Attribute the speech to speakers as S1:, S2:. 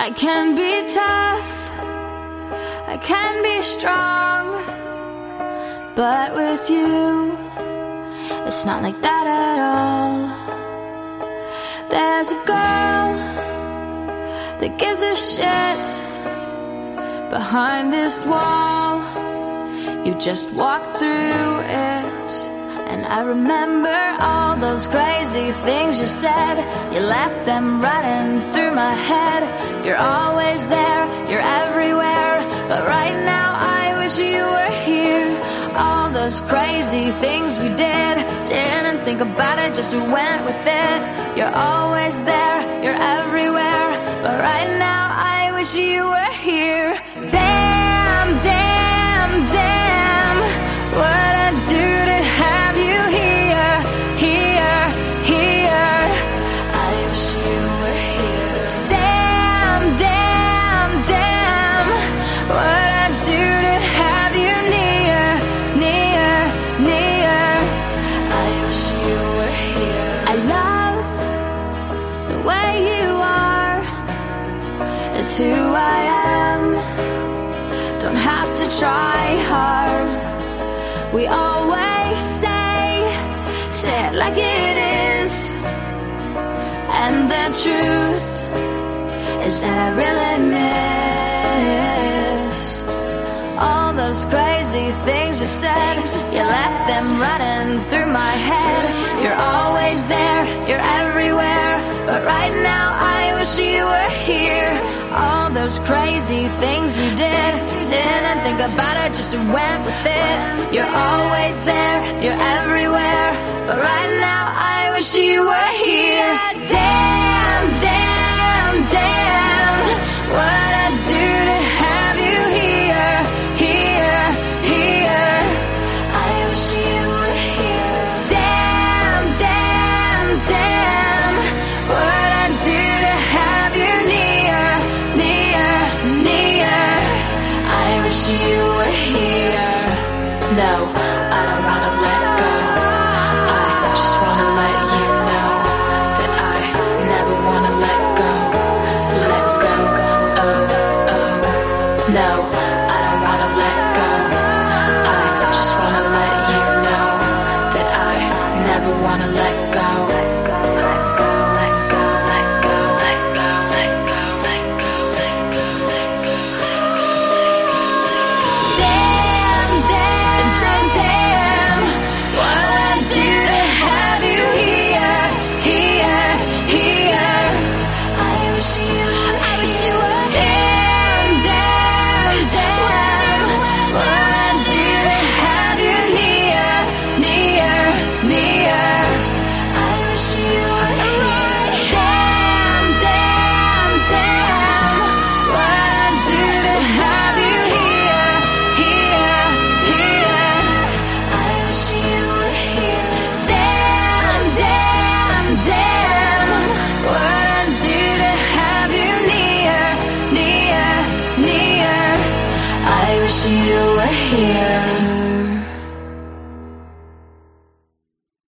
S1: I can be tough, I can be strong, but with you, it's not like that at all. There's a girl that gives a shit behind this wall. You just walk through it, and I remember all those crazy things you said. You left them running through my head. You're always there, you're everywhere, but right now I wish you were here. All those crazy things we didn't think about it, just went with it. You're always there, you're everywhere, but right now I wish you were here. Damn, damn, damn, what I'd do to have you here, here, here. I wish you were here. Damn, damn, damn, what I'd do to have you near, near, near. I wish you were here. I love the way you are. It's who I am. Don't have to try hard. We always say it like it is, and the truth is that I really miss all those crazy things you said. You left them running through my head. You're always there, you're everywhere, but right now I wish you were here. All those crazy things we didn't think about it, just went with it. You're always there, you're everywhere, but right now I wish you were here. Damn.